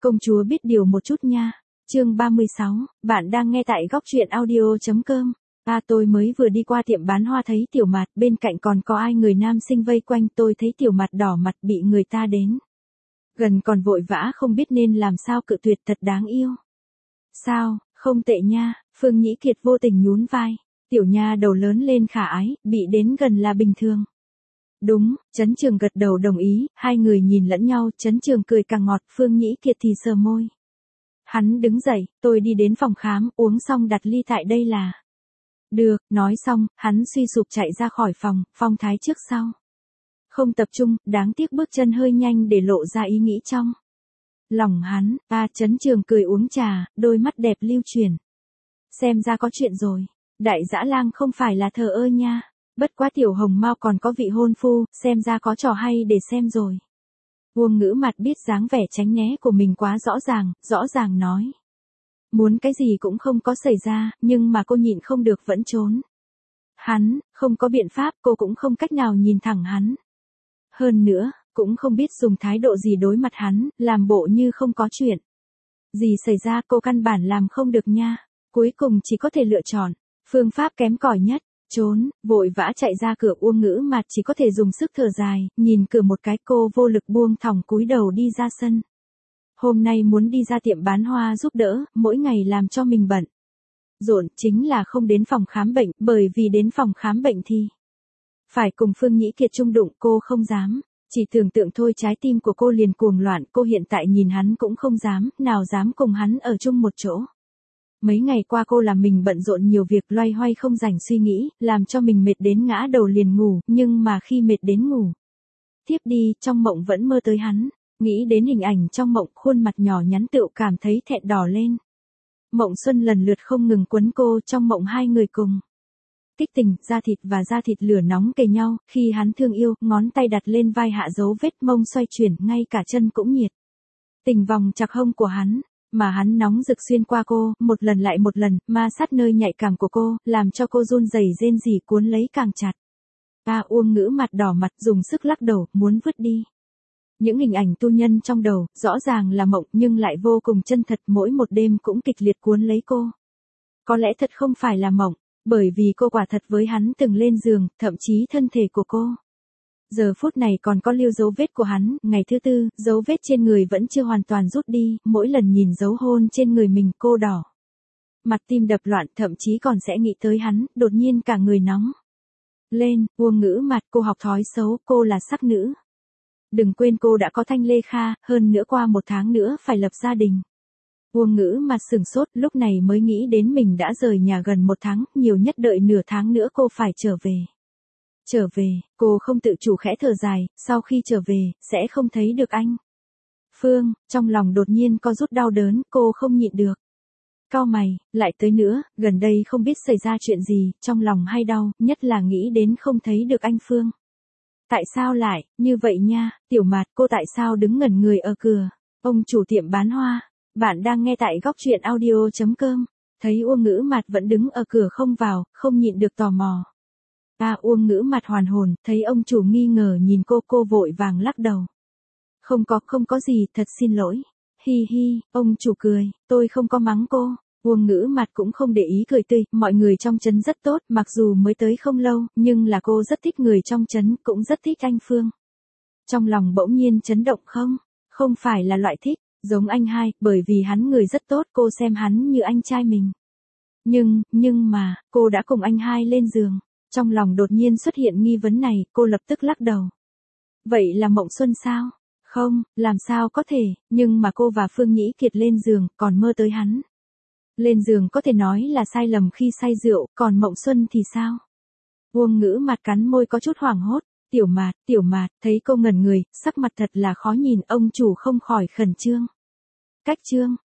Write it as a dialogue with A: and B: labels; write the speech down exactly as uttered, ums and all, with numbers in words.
A: Công chúa biết điều một chút nha. Chương ba mươi sáu, bạn đang nghe tại góc truyện audio.com. À tôi mới vừa đi qua tiệm bán hoa thấy Tiểu Mạt, bên cạnh còn có ai người nam sinh vây quanh, tôi thấy Tiểu Mạt đỏ mặt bị người ta đến gần còn vội vã không biết nên làm sao cự tuyệt, thật đáng yêu. Sao, không tệ nha, Phương Nhĩ Kiệt vô tình nhún vai. Tiểu nha đầu lớn lên khả ái, bị đến gần là bình thường. Đúng, Trấn Trường gật đầu đồng ý, hai người nhìn lẫn nhau, Trấn Trường cười càng ngọt, Phương Nhĩ Kiệt thì sờ môi. Hắn đứng dậy, tôi đi đến phòng khám, uống xong đặt ly tại đây là. Được, nói xong, hắn suy sụp chạy ra khỏi phòng, phong thái trước sau. Không tập trung, đáng tiếc bước chân hơi nhanh để lộ ra ý nghĩ trong lòng hắn. À, Trấn Trường cười uống trà, đôi mắt đẹp lưu chuyển. Xem ra có chuyện rồi, Đại Dã Lang không phải là thờ ơ nha. Bất quá Tiểu Hồng Mao còn có vị hôn phu, xem ra có trò hay để xem rồi. Uông Ngữ Mặt biết dáng vẻ tránh né của mình quá rõ ràng, rõ ràng nói. Muốn cái gì cũng không có xảy ra, nhưng mà cô nhịn không được vẫn trốn. Hắn, không có biện pháp, cô cũng không cách nào nhìn thẳng hắn. Hơn nữa, cũng không biết dùng thái độ gì đối mặt hắn, làm bộ như không có chuyện. Gì xảy ra cô căn bản làm không được nha. Cuối cùng chỉ có thể lựa chọn phương pháp kém cỏi nhất. Trốn, vội vã chạy ra cửa. Uông Ngữ Mặt chỉ có thể dùng sức thở dài, nhìn cửa một cái, cô vô lực buông thõng cúi đầu đi ra sân. Hôm nay muốn đi ra tiệm bán hoa giúp đỡ, mỗi ngày làm cho mình bận rộn, chính là không đến phòng khám bệnh, bởi vì đến phòng khám bệnh thì phải cùng Phương Nhĩ Kiệt chung đụng, cô không dám. Chỉ tưởng tượng thôi trái tim của cô liền cuồng loạn, cô hiện tại nhìn hắn cũng không dám, nào dám cùng hắn ở chung một chỗ. Mấy ngày qua cô làm mình bận rộn nhiều việc, loay hoay không rảnh suy nghĩ, làm cho mình mệt đến ngã đầu liền ngủ, nhưng mà khi mệt đến ngủ tiếp đi, trong mộng vẫn mơ tới hắn, nghĩ đến hình ảnh trong mộng, khuôn mặt nhỏ nhắn tựu cảm thấy thẹn đỏ lên. Mộng xuân lần lượt không ngừng quấn cô, trong mộng hai người cùng kích tình, da thịt và da thịt lửa nóng kề nhau, khi hắn thương yêu, ngón tay đặt lên vai hạ dấu vết, mông xoay chuyển, ngay cả chân cũng nhiệt tình vòng chặt hông của hắn. Mà hắn nóng rực xuyên qua cô, một lần lại một lần, ma sát nơi nhạy cảm của cô, làm cho cô run rẩy rên rỉ cuốn lấy càng chặt. À, Uông Ngữ Mặt đỏ mặt dùng sức lắc đầu, muốn vứt đi. Những hình ảnh tu nhân trong đầu, rõ ràng là mộng nhưng lại vô cùng chân thật, mỗi một đêm cũng kịch liệt cuốn lấy cô. Có lẽ thật không phải là mộng, bởi vì cô quả thật với hắn từng lên giường, thậm chí thân thể của cô. Giờ phút này còn có lưu dấu vết của hắn, ngày thứ tư, dấu vết trên người vẫn chưa hoàn toàn rút đi, mỗi lần nhìn dấu hôn trên người mình cô đỏ mặt, tim đập loạn, thậm chí còn sẽ nghĩ tới hắn, đột nhiên cả người nóng lên. Uông Ngữ Mặt, cô học thói xấu, cô là sắc nữ. Đừng quên cô đã có Thanh Lê Kha, hơn nữa qua một tháng nữa phải lập gia đình. Uông Ngữ Mặt sửng sốt, lúc này mới nghĩ đến mình đã rời nhà gần một tháng, nhiều nhất đợi nửa tháng nữa cô phải trở về. Trở về, cô không tự chủ khẽ thở dài, sau khi trở về, sẽ không thấy được anh. Phương, trong lòng đột nhiên có rút đau đớn, cô không nhịn được. Cau mày, lại tới nữa, gần đây không biết xảy ra chuyện gì, trong lòng hay đau, nhất là nghĩ đến không thấy được anh Phương. Tại sao lại, như vậy nha, Tiểu Mạt, cô tại sao đứng ngẩn người ở cửa? Ông chủ tiệm bán hoa, bạn đang nghe tại góc truyện audio.com, thấy Uông Ngữ Mặt vẫn đứng ở cửa không vào, không nhịn được tò mò. À, Uông Ngữ Mặt hoàn hồn, thấy ông chủ nghi ngờ nhìn cô, cô vội vàng lắc đầu. Không có, không có gì, thật xin lỗi. Hi hi, ông chủ cười, tôi không có mắng cô. Uông Ngữ Mặt cũng không để ý, cười tươi, mọi người trong trấn rất tốt, mặc dù mới tới không lâu, nhưng là cô rất thích người trong trấn, cũng rất thích anh Phương. Trong lòng bỗng nhiên chấn động. Không, không phải là loại thích, giống anh hai, bởi vì hắn người rất tốt, cô xem hắn như anh trai mình. Nhưng, nhưng mà, cô đã cùng anh hai lên giường. Trong lòng đột nhiên xuất hiện nghi vấn này, cô lập tức lắc đầu. Vậy là mộng xuân sao? Không, làm sao có thể, nhưng mà cô và Phương Nhĩ Kiệt lên giường, còn mơ tới hắn. Lên giường có thể nói là sai lầm khi say rượu, còn mộng xuân thì sao? Uông Ngữ Mặt cắn môi có chút hoảng hốt. Tiểu Mạt, Tiểu Mạt, thấy cô ngẩn người, sắc mặt thật là khó nhìn, ông chủ không khỏi khẩn trương. Cách trương,